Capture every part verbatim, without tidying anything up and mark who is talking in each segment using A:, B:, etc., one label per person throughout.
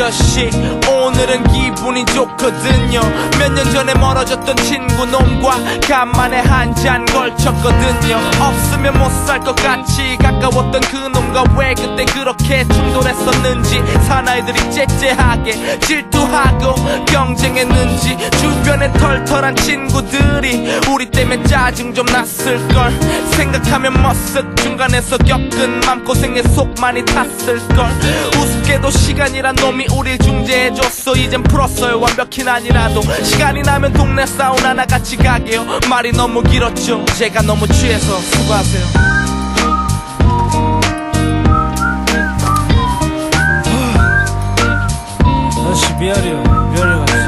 A: 아저씨 오늘은 기분이 좋거든요. 몇 년 전에 멀어졌던 친구 놈과 간만에 한 잔 걸쳤거든요. 없으면 못 살 것 같이 가까웠던 그 놈과 왜 그때 그렇게 충돌했었는지, 사나이들이 째째하게 질투하고 경쟁했는지, 주변에 털털한 친구들이 우리 때문에 짜증 좀 났을걸. 생각하면 머쓱 중간에서 겪은 맘고생에 속 많이 탔을걸. 우습게도 시간이란 놈이 우릴 중재해줬어. 이젠 풀었어요. 완벽히 아니라도 시간이 나면 동네 사우나나 같이 가게요. 말이 너무 길었죠. 제가 너무 취해서 수고하세요.
B: 아저씨 미안해요. 미안해가지고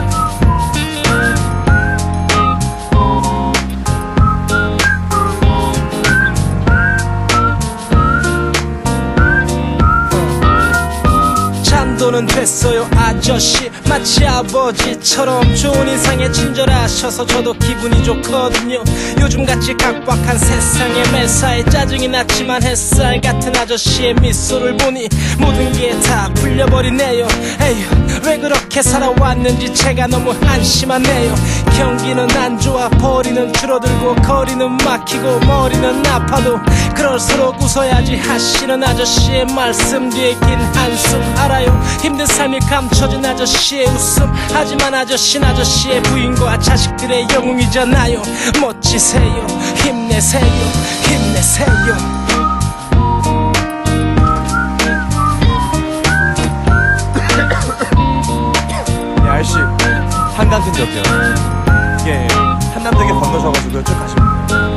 B: 잔도는 됐어요 아저씨. 마치 아버지처럼 좋은 인상에 친절하셔서 저도 기분이 좋거든요. 요즘같이 각박한 세상에 매사에 짜증이 났지만 햇살 같은 아저씨의 미소를 보니 모든 게 다 풀려버리네요. 에휴 왜 그렇게 살아왔는지 제가 너무 한심하네요. 경기는 안 좋아 벌이는 줄어들고 거리는 막히고 머리는 아파도 그럴수록 웃어야지 하시는 아저씨의 말씀 뒤에 긴 한숨 알아요. 힘든 삶이 감춰진 아저씨의 웃음. 하지만 아저씨는 아저씨의 부인과 자식들의 영웅이잖아요. 멋지세요. 힘내세요. 힘내세요.
C: 야 아저씨 한강 근접이요. 이게 한남대교 건너셔가지고요 쭉 가시면 돼요.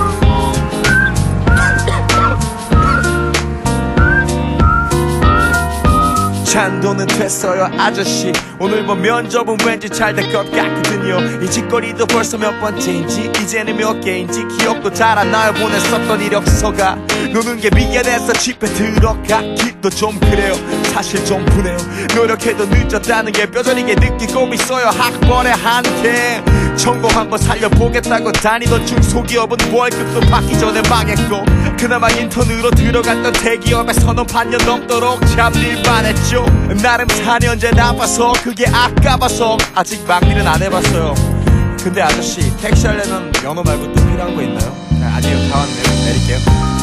C: 잔도는 됐어요 아저씨. 오늘 본 면접은 왠지 잘 될 것 같거든요. 이 짓거리도 벌써 몇 번째인지 이제는 몇 개인지 기억도 잘 안 나요. 보냈었던 이력서가 노는 게 미안해서 집에 들어가기도 좀 그래요. 사실 좀 분해요. 노력해도 늦었다는 게 뼈저리게 느끼고 있어요. 학벌에 한테 전공 한번 살려보겠다고 다니던 중소기업은 월급도 받기 전에 망했고, 그나마 인턴으로 들어갔던 대기업에서는 반년 넘도록 잡일만 했죠. 나름 사 년째 나빠서 그게 아까워서 아직 막일은 안 해봤어요. 근데 아저씨 택시 하려면 면허 말고 또 필요한 거 있나요? 아니요 다 왔네요. 내릴게요.